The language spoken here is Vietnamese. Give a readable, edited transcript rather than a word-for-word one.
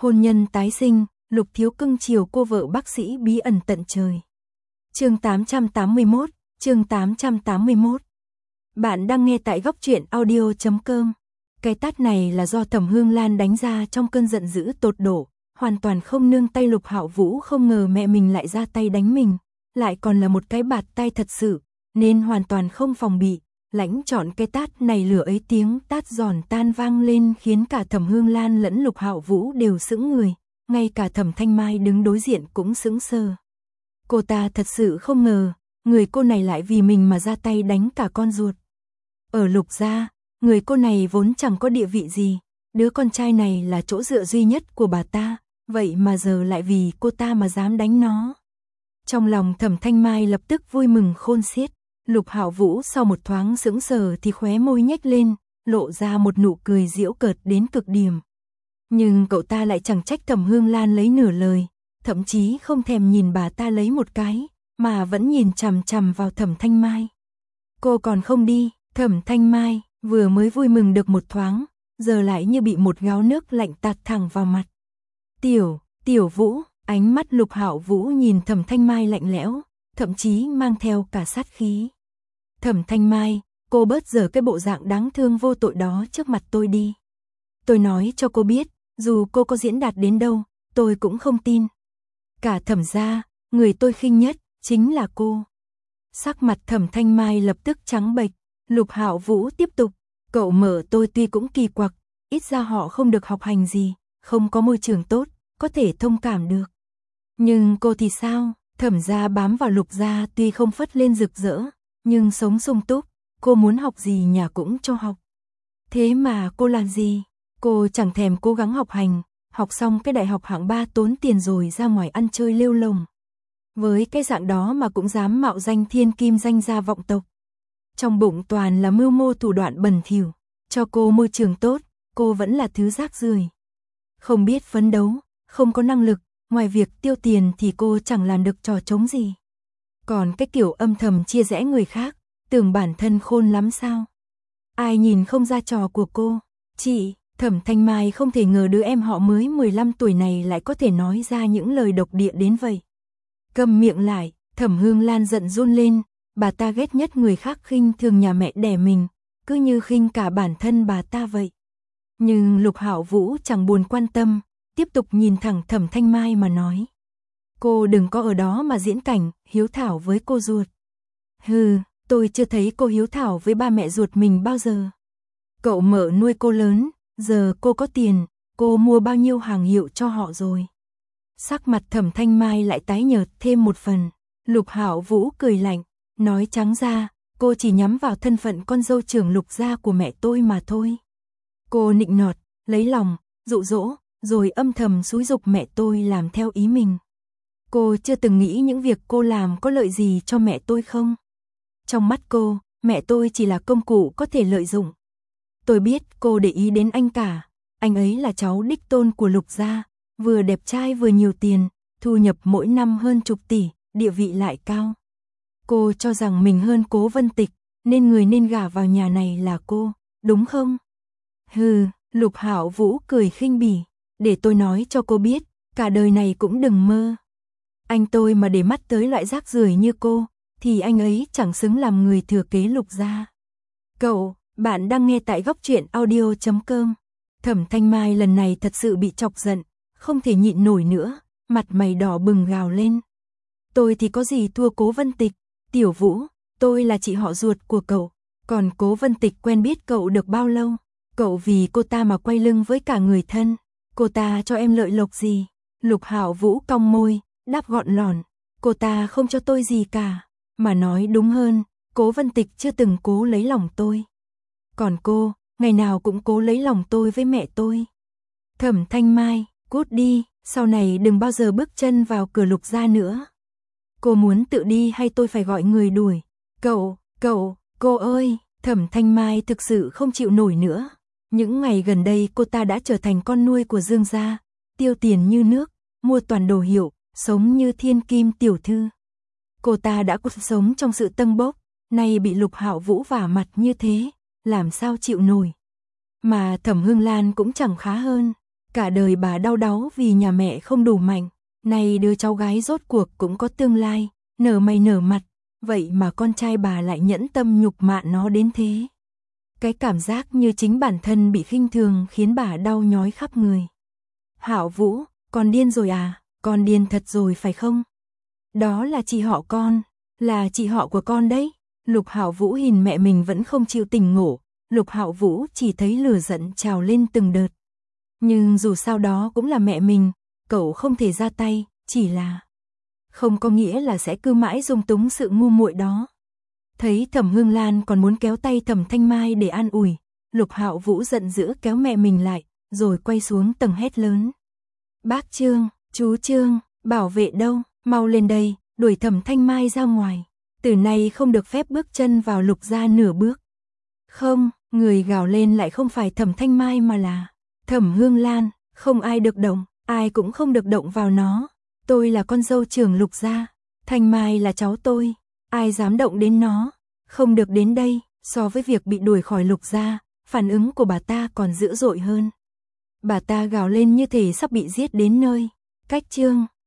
Hôn nhân tái sinh, Lục Thiếu cưng chiều cô vợ bác sĩ bí ẩn tận trời. Chương 881, chương 881. Bạn đang nghe tại góc truyện audio.com. Cái tát này là do Thẩm Hương Lan đánh ra trong cơn giận dữ tột độ, hoàn toàn không nương tay. Lục Hạo Vũ không ngờ mẹ mình lại ra tay đánh mình, lại còn là một cái bạt tay thật sự, nên hoàn toàn không phòng bị. Lãnh chọn cái tát này, lửa ấy tiếng tát giòn tan vang lên khiến cả Thẩm Hương Lan lẫn Lục Hạo Vũ đều sững người, ngay cả Thẩm Thanh Mai đứng đối diện cũng sững sờ. Cô ta thật sự không ngờ, người cô này lại vì mình mà ra tay đánh cả con ruột. Ở Lục gia, người cô này vốn chẳng có địa vị gì, đứa con trai này là chỗ dựa duy nhất của bà ta, vậy mà giờ lại vì cô ta mà dám đánh nó. Trong lòng Thẩm Thanh Mai lập tức vui mừng khôn xiết. Lục Hạo Vũ sau một thoáng sững sờ thì khóe môi nhếch lên, lộ ra một nụ cười giễu cợt đến cực điểm. Nhưng cậu ta lại chẳng trách Thẩm Hương Lan lấy nửa lời, thậm chí không thèm nhìn bà ta lấy một cái, mà vẫn nhìn chằm chằm vào Thẩm Thanh Mai. Cô còn không đi. Thẩm Thanh Mai vừa mới vui mừng được một thoáng, giờ lại như bị một gáo nước lạnh tạt thẳng vào mặt. Tiểu Vũ, ánh mắt Lục Hạo Vũ nhìn Thẩm Thanh Mai lạnh lẽo, thậm chí mang theo cả sát khí. Thẩm Thanh Mai, cô bớt dở cái bộ dạng đáng thương vô tội đó trước mặt tôi đi. Tôi nói cho cô biết, dù cô có diễn đạt đến đâu, tôi cũng không tin. Cả Thẩm gia, người tôi khinh nhất, chính là cô. Sắc mặt Thẩm Thanh Mai lập tức trắng bệch. Lục Hạo Vũ tiếp tục, cậu mở tôi tuy cũng kỳ quặc, ít ra họ không được học hành gì, không có môi trường tốt, có thể thông cảm được. Nhưng cô thì sao? Thẩm gia bám vào Lục gia tuy không phất lên rực rỡ, nhưng sống sung túc, cô muốn học gì nhà cũng cho học. Thế mà cô làm gì? Cô chẳng thèm cố gắng học hành, học xong cái đại học hạng 3 tốn tiền rồi ra ngoài ăn chơi lêu lồng. Với cái dạng đó mà cũng dám mạo danh thiên kim danh gia vọng tộc. Trong bụng toàn là mưu mô thủ đoạn bẩn thỉu, cho cô môi trường tốt, cô vẫn là thứ rác rưởi. Không biết phấn đấu, không có năng lực, ngoài việc tiêu tiền thì cô chẳng làm được trò trống gì. Còn cái kiểu âm thầm chia rẽ người khác, tưởng bản thân khôn lắm sao? Ai nhìn không ra trò của cô? Chị, Thẩm Thanh Mai không thể ngờ đứa em họ mới 15 tuổi này lại có thể nói ra những lời độc địa đến vậy. Câm miệng lại, Thẩm Hương Lan giận run lên. Bà ta ghét nhất người khác khinh thường nhà mẹ đẻ mình, cứ như khinh cả bản thân bà ta vậy. Nhưng Lục Hạo Vũ chẳng buồn quan tâm, tiếp tục nhìn thẳng Thẩm Thanh Mai mà nói. Cô đừng có ở đó mà diễn cảnh, hiếu thảo với cô ruột. Hừ, tôi chưa thấy cô hiếu thảo với ba mẹ ruột mình bao giờ. Cậu mở nuôi cô lớn, giờ cô có tiền, cô mua bao nhiêu hàng hiệu cho họ rồi. Sắc mặt Thẩm Thanh Mai lại tái nhợt thêm một phần. Lục Hạo Vũ cười lạnh. Nói trắng ra, cô chỉ nhắm vào thân phận con dâu trưởng Lục gia của mẹ tôi mà thôi. Cô nịnh nọt, lấy lòng, dụ dỗ, rồi âm thầm xúi giục mẹ tôi làm theo ý mình. Cô chưa từng nghĩ những việc cô làm có lợi gì cho mẹ tôi không? Trong mắt cô, mẹ tôi chỉ là công cụ có thể lợi dụng. Tôi biết cô để ý đến anh cả, anh ấy là cháu đích tôn của Lục gia, vừa đẹp trai vừa nhiều tiền, thu nhập mỗi năm hơn chục tỷ, địa vị lại cao. Cô cho rằng mình hơn Cố Vân Tịch, nên người nên gả vào nhà này là cô, đúng không? Hừ, Lục Hạo Vũ cười khinh bỉ, để tôi nói cho cô biết, cả đời này cũng đừng mơ. Anh tôi mà để mắt tới loại rác rưởi như cô, thì anh ấy chẳng xứng làm người thừa kế Lục gia. Bạn đang nghe tại góc truyện audio.com. Thẩm Thanh Mai lần này thật sự bị chọc giận, không thể nhịn nổi nữa, mặt mày đỏ bừng gào lên. Tôi thì có gì thua Cố Vân Tịch? Tiểu Vũ, tôi là chị họ ruột của cậu, còn Cố Vân Tịch quen biết cậu được bao lâu? Cậu vì cô ta mà quay lưng với cả người thân, cô ta cho em lợi lộc gì? Lục Hạo Vũ cong môi, đáp gọn lỏn, cô ta không cho tôi gì cả, mà nói đúng hơn, Cố Vân Tịch chưa từng cố lấy lòng tôi. Còn cô, ngày nào cũng cố lấy lòng tôi với mẹ tôi. Thẩm Thanh Mai, cút đi, sau này đừng bao giờ bước chân vào cửa Lục gia nữa. Cô muốn tự đi hay tôi phải gọi người đuổi? Cô ơi, Thẩm Thanh Mai thực sự không chịu nổi nữa. Những ngày gần đây cô ta đã trở thành con nuôi của Dương gia, tiêu tiền như nước, mua toàn đồ hiệu, sống như thiên kim tiểu thư. Cô ta đã cuộc sống trong sự tâng bốc, nay bị Lục Hạo Vũ vả mặt như thế, làm sao chịu nổi. Mà Thẩm Hương Lan cũng chẳng khá hơn. Cả đời bà đau đáu vì nhà mẹ không đủ mạnh, nay đứa cháu gái rốt cuộc cũng có tương lai, nở mày nở mặt, vậy mà con trai bà lại nhẫn tâm nhục mạ nó đến thế. Cái cảm giác như chính bản thân bị khinh thường khiến bà đau nhói khắp người. Hạo Vũ, con điên rồi à, con điên thật rồi phải không? Đó là chị họ con, là chị họ của con đấy. Lục Hạo Vũ nhìn mẹ mình vẫn không chịu tỉnh ngộ, Lục Hạo Vũ chỉ thấy lửa giận trào lên từng đợt. Nhưng dù sao đó cũng là mẹ mình, cậu không thể ra tay, chỉ là không có nghĩa là sẽ cứ mãi dung túng sự ngu muội đó. Thấy Thẩm Hương Lan còn muốn kéo tay Thẩm Thanh Mai để an ủi, Lục Hạo Vũ giận dữ kéo mẹ mình lại, rồi quay xuống tầng hét lớn. Bác Trương, chú Trương, bảo vệ đâu, mau lên đây, đuổi Thẩm Thanh Mai ra ngoài. Từ nay không được phép bước chân vào Lục gia nửa bước. Không, người gào lên lại không phải Thẩm Thanh Mai mà là Thẩm Hương Lan, không ai được động, ai cũng không được động vào nó. Tôi là con dâu trưởng Lục gia, Thanh Mai là cháu tôi, ai dám động đến nó, không được đến đây. So với việc bị đuổi khỏi Lục gia, phản ứng của bà ta còn dữ dội hơn. Bà ta gào lên như thể sắp bị giết đến nơi. Cách Trương,